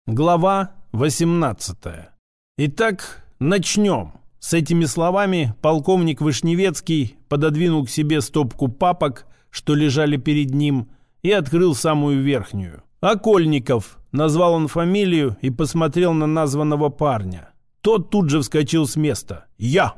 Глава 18. Итак, начнем. С этими словами полковник Вышневецкий пододвинул к себе стопку папок, что лежали перед ним, и открыл самую верхнюю. «Окольников», — назвал он фамилию и посмотрел на названного парня. Тот тут же вскочил с места. «Я!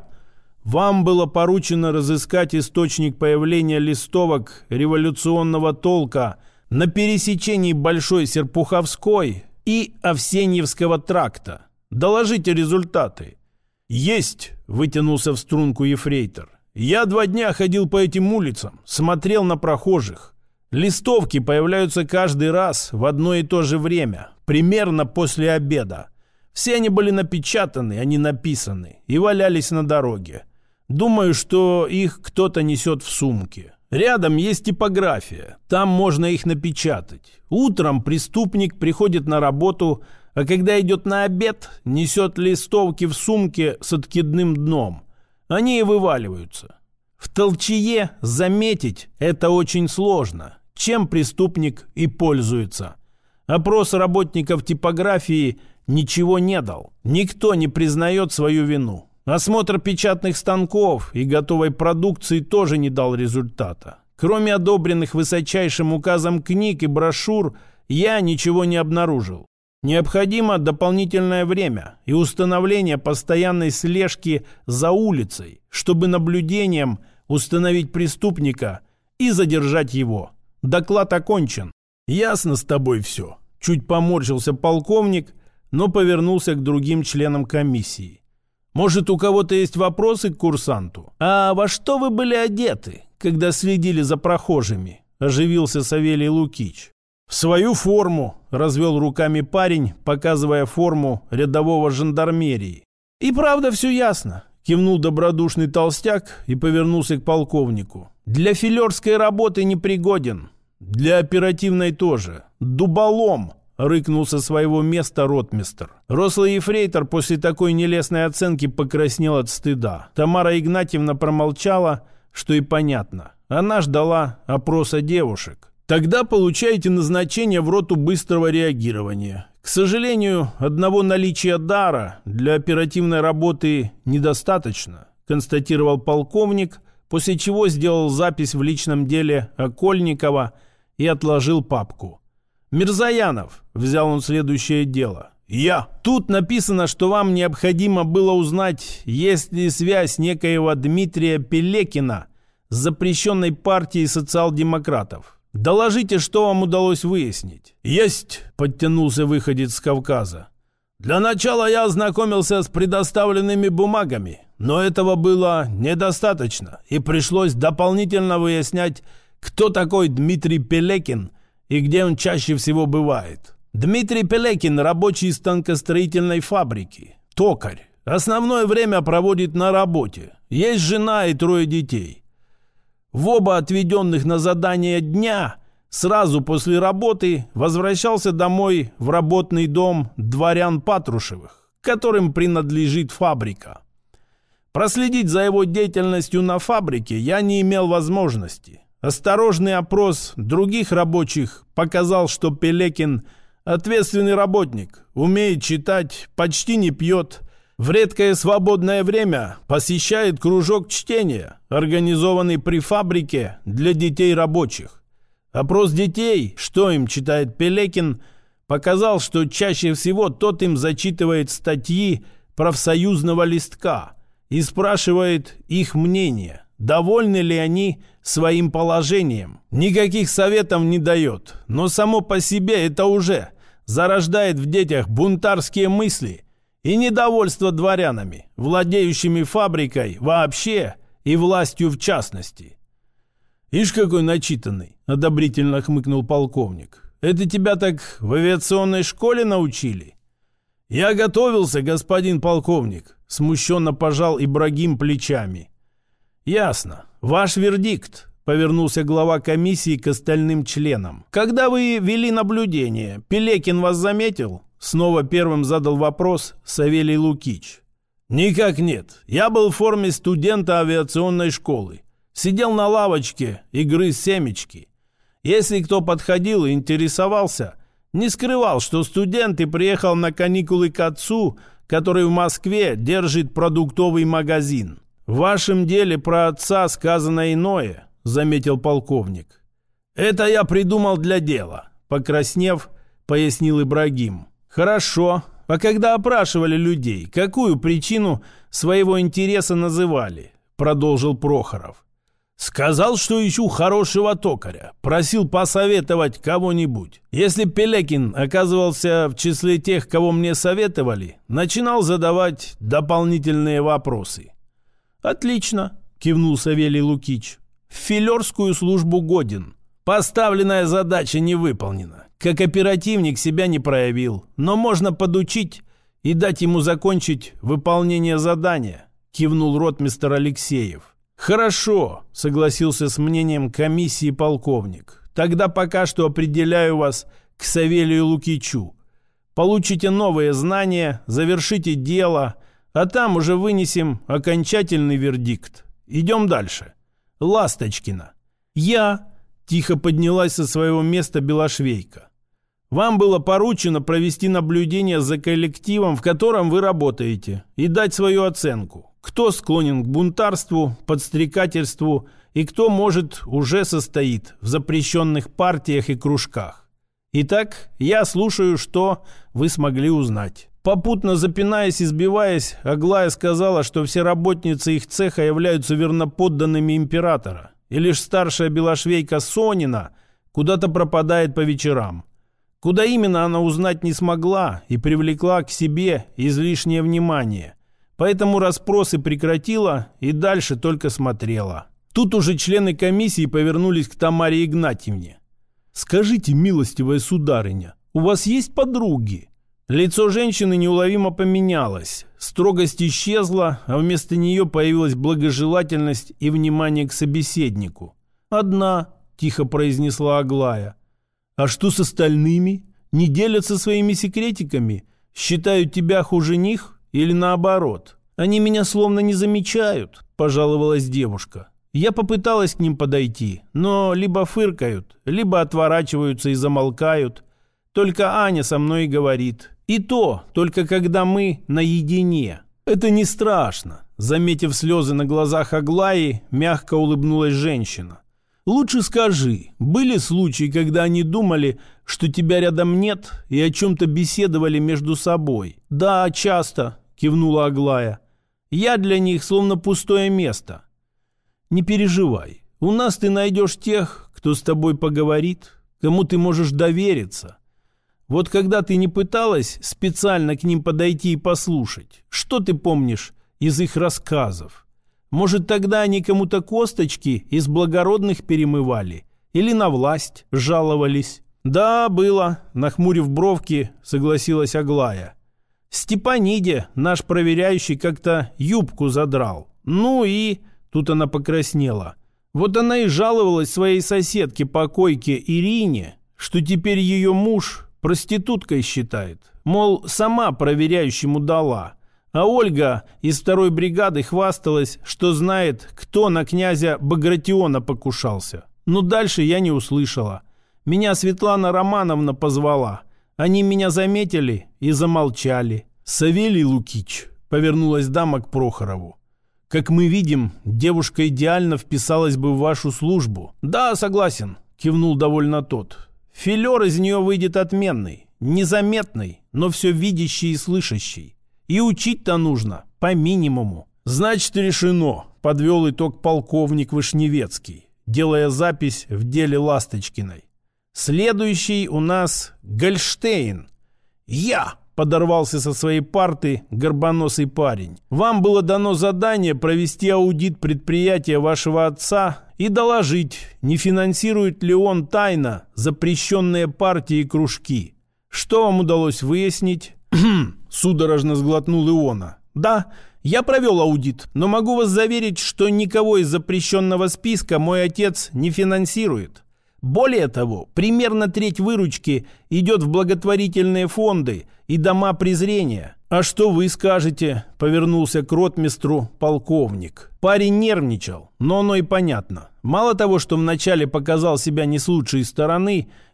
Вам было поручено разыскать источник появления листовок революционного толка на пересечении Большой Серпуховской и Овсеньевского тракта. Доложите результаты». «Есть!» — вытянулся в струнку ефрейтор. «Я 2 дня ходил по этим улицам, смотрел на прохожих. Листовки появляются каждый раз в одно и то же время, примерно после обеда. Все они были напечатаны, а не написаны, и валялись на дороге. Думаю, что их кто-то несет в сумке. Рядом есть типография, там можно их напечатать. Утром преступник приходит на работу, а когда идет на обед, несет листовки в сумке с откидным дном. Они и вываливаются. В толчее заметить это очень сложно, чем преступник и пользуется. Опрос работников типографии ничего не дал. Никто не признает свою вину. Осмотр печатных станков и готовой продукции тоже не дал результата. Кроме одобренных высочайшим указом книг и брошюр, я ничего не обнаружил. Необходимо дополнительное время и установление постоянной слежки за улицей, чтобы наблюдением установить преступника и задержать его. Доклад окончен. Ясно с тобой все. Чуть поморщился полковник, но повернулся к другим членам комиссии. Может, у кого-то есть вопросы к курсанту? А во что вы были одеты, когда следили за прохожими? Оживился Савелий Лукич. В свою форму, развел руками парень, показывая форму рядового жандармерии. И правда все ясно, кивнул добродушный толстяк и повернулся к полковнику. Для филерской работы непригоден. Для оперативной тоже. Дуболом. Рыкнул со своего места ротмистр. Рослый ефрейтор после такой нелестной оценки покраснел от стыда. Тамара Игнатьевна промолчала, что и понятно. Она ждала опроса девушек. «Тогда получаете назначение в роту быстрого реагирования. К сожалению, одного наличия дара для оперативной работы недостаточно», констатировал полковник, после чего сделал запись в личном деле Окольникова и отложил папку. «Мирзаянов», — взял он следующее дело. «Я. Тут написано, что вам необходимо было узнать, есть ли связь некоего Дмитрия Пелекина с запрещенной партией социал-демократов. Доложите, что вам удалось выяснить». «Есть», — подтянулся выходец с Кавказа. «Для начала я ознакомился с предоставленными бумагами, но этого было недостаточно, и пришлось дополнительно выяснять, кто такой Дмитрий Пелекин и где он чаще всего бывает. Дмитрий Пелекин – рабочий станкостроительной фабрики, токарь. Основное время проводит на работе. Есть жена и 3 детей. В оба отведенных на задание дня сразу после работы возвращался домой в работный дом дворян Патрушевых, которым принадлежит фабрика. Проследить за его деятельностью на фабрике я не имел возможности. Осторожный опрос других рабочих показал, что Пелекин – ответственный работник, умеет читать, почти не пьет, в редкое свободное время посещает кружок чтения, организованный при фабрике для детей рабочих. Опрос детей, что им читает Пелекин, показал, что чаще всего тот им зачитывает статьи профсоюзного листка и спрашивает их мнение. Довольны ли они своим положением? Никаких советов не дает, но само по себе это уже зарождает в детях бунтарские мысли и недовольство дворянами, владеющими фабрикой вообще и властью в частности. «Ишь, какой начитанный!» — одобрительно хмыкнул полковник. «Это тебя так в авиационной школе научили?» «Я готовился, господин полковник», — смущенно пожал Ибрагим плечами. «Ясно. Ваш вердикт», — повернулся глава комиссии к остальным членам. «Когда вы вели наблюдение, Пелекин вас заметил?» Снова первым задал вопрос Савелий Лукич. «Никак нет. Я был в форме студента авиационной школы. Сидел на лавочке и грыз семечки. Если кто подходил и интересовался, Не скрывал, что студент и приехал на каникулы к отцу, который в Москве держит продуктовый магазин. В вашем деле про отца сказано иное, заметил полковник. Это я придумал для дела, покраснев, пояснил Ибрагим. Хорошо. А когда опрашивали людей, какую причину своего интереса называли? Продолжил Прохоров. Сказал, что ищу хорошего токаря. Просил посоветовать кого-нибудь. Если Пелекин оказывался в числе тех, кого мне советовали, начинал задавать дополнительные вопросы. «Отлично», — кивнул Савелий Лукич. «В филерскую службу годен. Поставленная задача не выполнена. Как оперативник себя не проявил. Но можно подучить и дать ему закончить выполнение задания», — кивнул ротмистр Алексеев. «Хорошо», — согласился с мнением комиссии полковник. «Тогда пока что определяю вас к Савелию Лукичу. Получите новые знания, завершите дело, а там уже вынесем окончательный вердикт. Идем дальше. Ласточкина». «Я», — тихо поднялась со своего места Белошвейка. «Вам было поручено провести наблюдение за коллективом, в котором вы работаете, и дать свою оценку. Кто склонен к бунтарству, подстрекательству и кто, может, уже состоит в запрещенных партиях и кружках. Итак, я слушаю, что вы смогли узнать». Попутно запинаясь и сбиваясь, Аглая сказала, что все работницы их цеха являются верноподданными императора, и лишь старшая белошвейка Сонина куда-то пропадает по вечерам. Куда именно она узнать не смогла и привлекла к себе излишнее внимание. Поэтому расспросы прекратила и дальше только смотрела. Тут уже члены комиссии повернулись к Тамаре Игнатьевне. «Скажите, милостивая сударыня, у вас есть подруги?» Лицо женщины неуловимо поменялось. Строгость исчезла, а вместо нее появилась благожелательность и внимание к собеседнику. «Одна», — тихо произнесла Аглая. «А что с остальными? Не делятся своими секретиками? Считают тебя хуже них или наоборот?» «Они меня словно не замечают», — пожаловалась девушка. «Я попыталась к ним подойти, но либо фыркают, либо отворачиваются и замолкают. Только Аня со мной и говорит. И то только когда мы наедине». «Это не страшно», — заметив слезы на глазах Аглаи, мягко улыбнулась женщина. «Лучше скажи, были случаи, когда они думали, что тебя рядом нет, и о чем-то беседовали между собой?» «Да, часто», — кивнула Аглая. «Я для них словно пустое место». «Не переживай, у нас ты найдешь тех, кто с тобой поговорит, кому ты можешь довериться. Вот когда ты не пыталась специально к ним подойти и послушать, что ты помнишь из их рассказов? Может, тогда они кому-то косточки из благородных перемывали или на власть жаловались?» «Да, было», — нахмурив бровки, согласилась Аглая. «Степаниде наш проверяющий как-то юбку задрал. Ну и...» Тут она покраснела. «Вот она и жаловалась своей соседке по койке Ирине, что теперь ее муж проституткой считает. Мол, сама проверяющему дала. А Ольга из 2-й бригады хвасталась, что знает, кто на князя Багратиона покушался. Но дальше я не услышала. Меня Светлана Романовна позвала. Они меня заметили и замолчали». «Савелий Лукич», — повернулась дама к Прохорову. «Как мы видим, девушка идеально вписалась бы в вашу службу». «Да, согласен», — кивнул довольно тот. «Филер из нее выйдет отменный, незаметный, но все видящий и слышащий. И учить-то нужно по минимуму». «Значит, решено», — подвел итог полковник Вышневецкий, делая запись в деле Ласточкиной. «Следующий у нас Гольштейн». «Я!» — подорвался со своей парты горбоносый парень. «Вам было дано задание провести аудит предприятия вашего отца и доложить, не финансирует ли он тайно запрещенные партии и кружки. Что вам удалось выяснить?» Судорожно сглотнул Иона. «Да, я провел аудит, но могу вас заверить, что никого из запрещенного списка мой отец не финансирует. Более того, примерно треть выручки идет в благотворительные фонды и дома презрения». «А что вы скажете?» — повернулся к ротмистру полковник. Парень нервничал, но оно и понятно. Мало того, что вначале показал себя не с лучшей стороны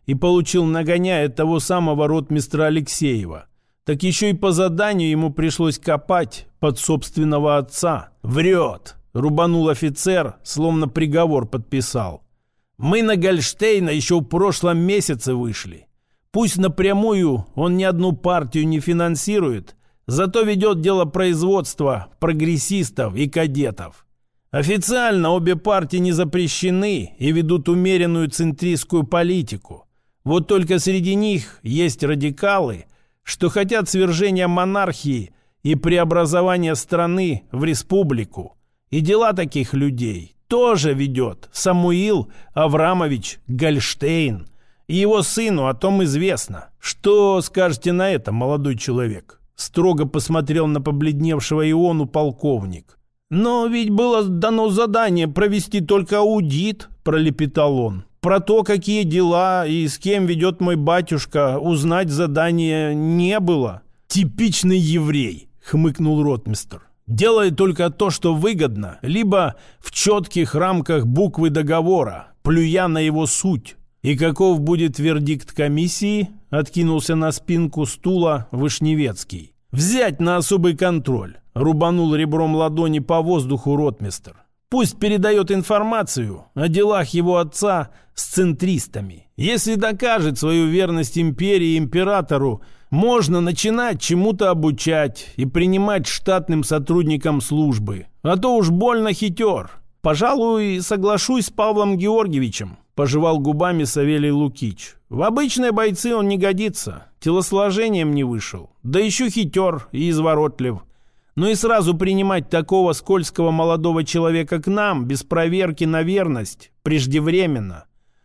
и получил нагоняя от того самого ротмистра Алексеева, так еще и по заданию ему пришлось копать под собственного отца. Врет, рубанул офицер, словно приговор подписал. Мы на Гольштейна еще в прошлом месяце вышли. Пусть напрямую он ни одну партию не финансирует, зато ведет дело производства прогрессистов и кадетов. Официально обе партии не запрещены и ведут умеренную центристскую политику. Вот только среди них есть радикалы, что хотят свержения монархии и преобразования страны в республику. И дела таких людей тоже ведет Самуил Аврамович Гольштейн. И его сыну о том известно. Что скажете на это, молодой человек? Строго посмотрел на побледневшего Иону полковник. «Но ведь было дано задание провести только аудит», – пролепетал он. «Про то, какие дела и с кем ведет мой батюшка, узнать задания не было». «Типичный еврей», – хмыкнул ротмистр. «Делает только то, что выгодно, либо в четких рамках буквы договора, плюя на его суть». «И каков будет вердикт комиссии?» – откинулся на спинку стула Вышневецкий. «Взять на особый контроль», – рубанул ребром ладони по воздуху ротмистр. «Пусть передает информацию о делах его отца с центристами. Если докажет свою верность империи и императору, можно начинать чему-то обучать и принимать штатным сотрудникам службы. А то уж больно хитер. Пожалуй, соглашусь с Павлом Георгиевичем», – пожевал губами Савелий Лукич. «В обычные бойцы он не годится, телосложением не вышел, да еще хитер и изворотлив. Но и сразу принимать такого скользкого молодого человека к нам, без проверки на верность, преждевременно».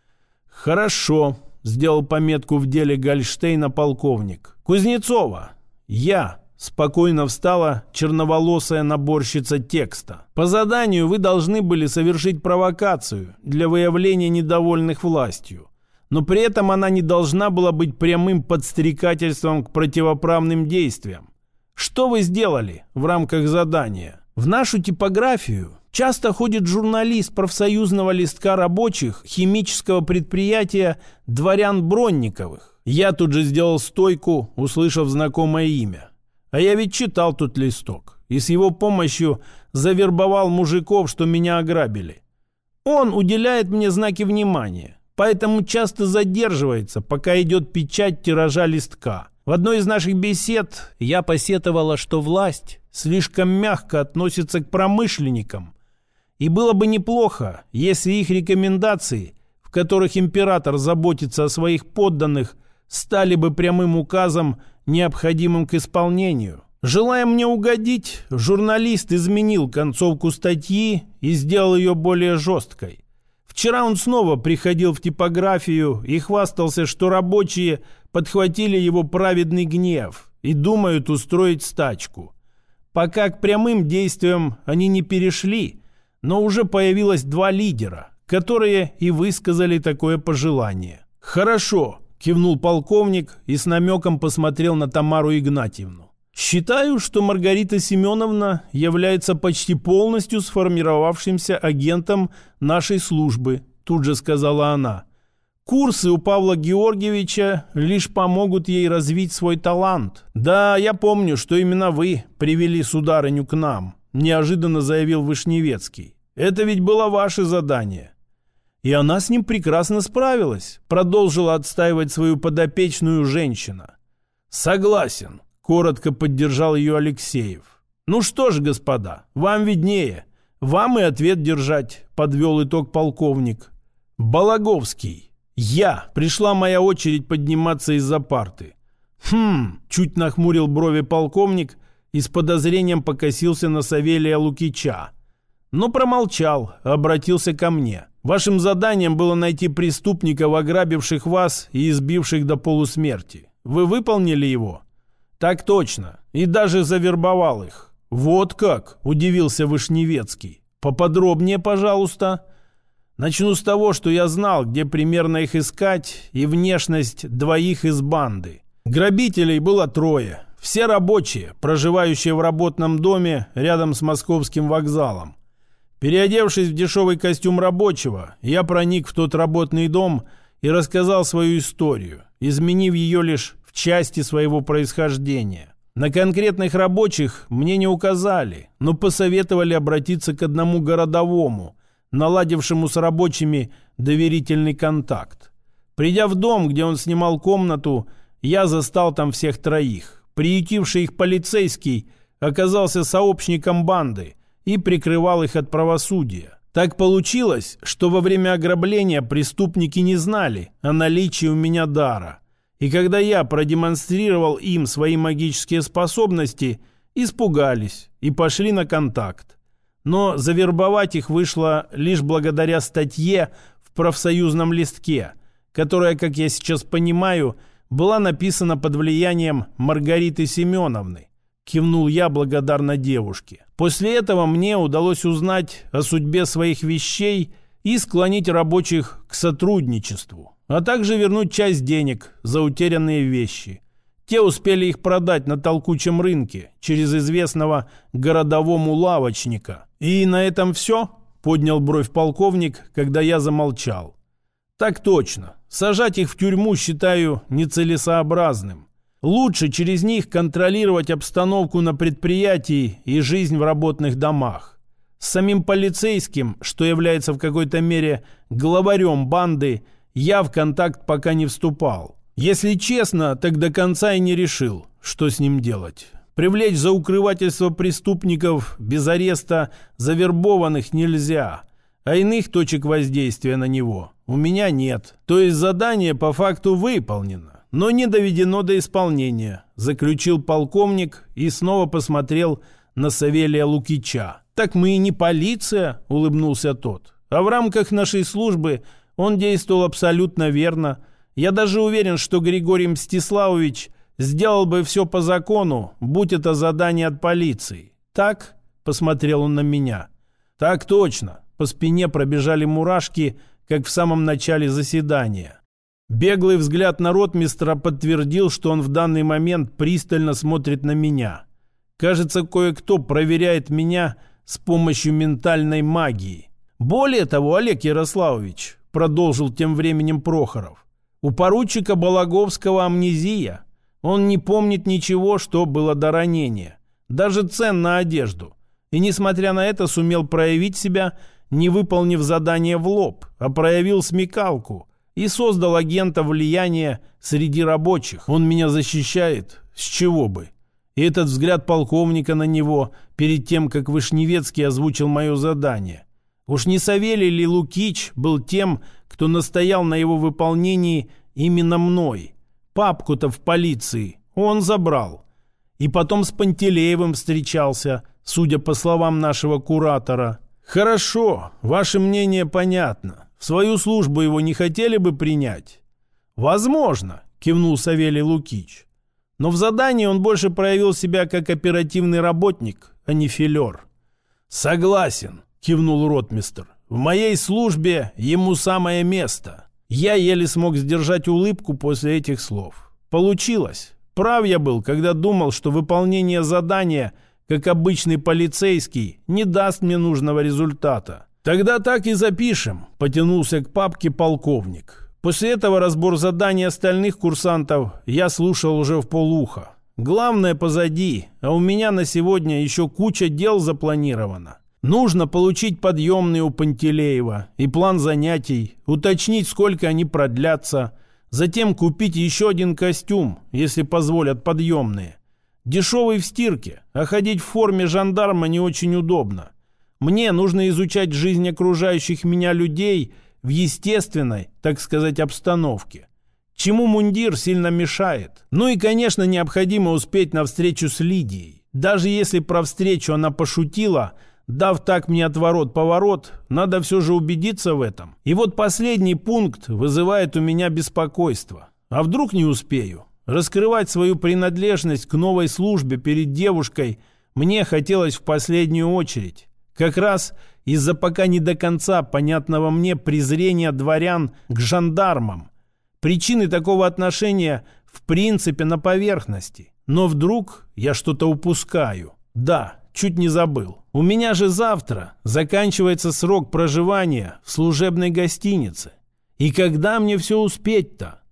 «Хорошо», — сделал пометку в деле Гольштейна полковник. «Кузнецова, я». Спокойно встала черноволосая наборщица текста. «По заданию вы должны были совершить провокацию для выявления недовольных властью. Но при этом она не должна была быть прямым подстрекательством к противоправным действиям. Что вы сделали в рамках задания? В нашу типографию часто ходит журналист профсоюзного листка рабочих химического предприятия «Дворян Бронниковых». Я тут же сделал стойку, услышав знакомое имя. А я ведь читал тут листок и с его помощью завербовал мужиков, что меня ограбили. Он уделяет мне знаки внимания, поэтому часто задерживается, пока идет печать тиража листка. В одной из наших бесед я посетовала, что власть слишком мягко относится к промышленникам. И было бы неплохо, если их рекомендации, в которых император заботится о своих подданных, стали бы прямым указом, необходимым к исполнению. Желая мне угодить, журналист изменил концовку статьи и сделал ее более жесткой. Вчера он снова приходил в типографию и хвастался, что рабочие подхватили его праведный гнев и думают устроить стачку. Пока к прямым действиям они не перешли, но уже появилось два лидера, которые и высказали такое пожелание. «Хорошо», — кивнул полковник и с намеком посмотрел на Тамару Игнатьевну. «Считаю, что Маргарита Семеновна является почти полностью сформировавшимся агентом нашей службы», — тут же сказала она. «Курсы у Павла Георгиевича лишь помогут ей развить свой талант». «Да, я помню, что именно вы привели сударыню к нам», — неожиданно заявил Вышневецкий. «Это ведь было ваше задание». «И она с ним прекрасно справилась», — продолжила отстаивать свою подопечную женщина. «Согласен», — коротко поддержал ее Алексеев. «Ну что ж, господа, вам виднее. Вам и ответ держать», — подвел итог полковник. «Балаговский. Пришла моя очередь подниматься из-за парты». Чуть нахмурил брови полковник и с подозрением покосился на Савелия Лукича. Но промолчал, обратился ко мне. «Вашим заданием было найти преступников, ограбивших вас и избивших до полусмерти. Вы выполнили его?» «Так точно. И даже завербовал их». «Вот как?» – удивился Вышневецкий. «Поподробнее, пожалуйста». «Начну с того, что я знал, где примерно их искать, и внешность двоих из банды. Грабителей было 3. Все рабочие, проживающие в работном доме рядом с Московским вокзалом. Переодевшись в дешевый костюм рабочего, я проник в тот работный дом и рассказал свою историю, изменив ее лишь в части своего происхождения. На конкретных рабочих мне не указали, но посоветовали обратиться к одному городовому, наладившему с рабочими доверительный контакт. Придя в дом, где он снимал комнату, я застал там всех троих. Приютивший их полицейский оказался сообщником банды и прикрывал их от правосудия. Так получилось, что во время ограбления преступники не знали о наличии у меня дара. И когда я продемонстрировал им свои магические способности, испугались и пошли на контакт. Но завербовать их вышло лишь благодаря статье в профсоюзном листке, которая, как я сейчас понимаю, была написана под влиянием Маргариты Семеновны. Кивнул я благодарно девушке. После этого мне удалось узнать о судьбе своих вещей и склонить рабочих к сотрудничеству, а также вернуть часть денег за утерянные вещи. Те успели их продать на толкучем рынке через известного городовому лавочника. «И на этом все?» — поднял бровь полковник, когда я замолчал. «Так точно. Сажать их в тюрьму считаю нецелесообразным. Лучше через них контролировать обстановку на предприятии и жизнь в работных домах. С самим полицейским, что является в какой-то мере главарем банды, я в контакт пока не вступал. Если честно, так до конца и не решил, что с ним делать. Привлечь за укрывательство преступников без ареста завербованных нельзя, а иных точек воздействия на него у меня нет. То есть задание по факту выполнено, но не доведено до исполнения», заключил полковник и снова посмотрел на Савелия Лукича. «Так мы и не полиция», — улыбнулся тот. «А в рамках нашей службы он действовал абсолютно верно. Я даже уверен, что Григорий Мстиславович сделал бы все по закону, будь это задание от полиции. Так?» — посмотрел он на меня. «Так точно». По спине пробежали мурашки, как в самом начале заседания. Беглый взгляд на ротмистра подтвердил, что он в данный момент пристально смотрит на меня. Кажется, кое-кто проверяет меня с помощью ментальной магии. «Более того, Олег Ярославович», — продолжил тем временем Прохоров, «у поручика Балаговского амнезия. Он не помнит ничего, что было до ранения, даже цен на одежду. И, несмотря на это, сумел проявить себя, не выполнив задание в лоб, а проявил смекалку и создал агента влияния среди рабочих. Он меня защищает? С чего бы?» И этот взгляд полковника на него перед тем, как Вышневецкий озвучил мое задание. Уж не Савелий ли Лукич был тем, кто настоял на его выполнении именно мной? Папку-то в полиции он забрал. И потом с Пантелеевым встречался, судя по словам нашего куратора. «Хорошо, ваше мнение понятно. В свою службу его не хотели бы принять?» «Возможно», — кивнул Савелий Лукич. «Но в задании он больше проявил себя как оперативный работник, а не филер». «Согласен», — кивнул ротмистр. «В моей службе ему самое место». Я еле смог сдержать улыбку после этих слов. Получилось. Прав я был, когда думал, что выполнение задания, как обычный полицейский, не даст мне нужного результата. «Тогда так и запишем», — потянулся к папке полковник. После этого разбор заданий остальных курсантов я слушал уже вполуха. Главное позади, а у меня на сегодня еще куча дел запланировано. Нужно получить подъемные у Пантелеева и план занятий, уточнить, сколько они продлятся, затем купить еще один костюм, если позволят подъемные. Дешевый в стирке, а ходить в форме жандарма не очень удобно. Мне нужно изучать жизнь окружающих меня людей в естественной, так сказать, обстановке. Чему мундир сильно мешает. Ну и, конечно, необходимо успеть на встречу с Лидией. Даже если про встречу она пошутила, дав так мне отворот-поворот, надо все же убедиться в этом. И вот последний пункт вызывает у меня беспокойство. А вдруг не успею? Раскрывать свою принадлежность к новой службе перед девушкой мне хотелось в последнюю очередь. Как раз из-за пока не до конца понятного мне презрения дворян к жандармам. Причины такого отношения в принципе на поверхности. Но вдруг я что-то упускаю. Да, чуть не забыл. У меня же завтра заканчивается срок проживания в служебной гостинице. И когда мне все успеть-то?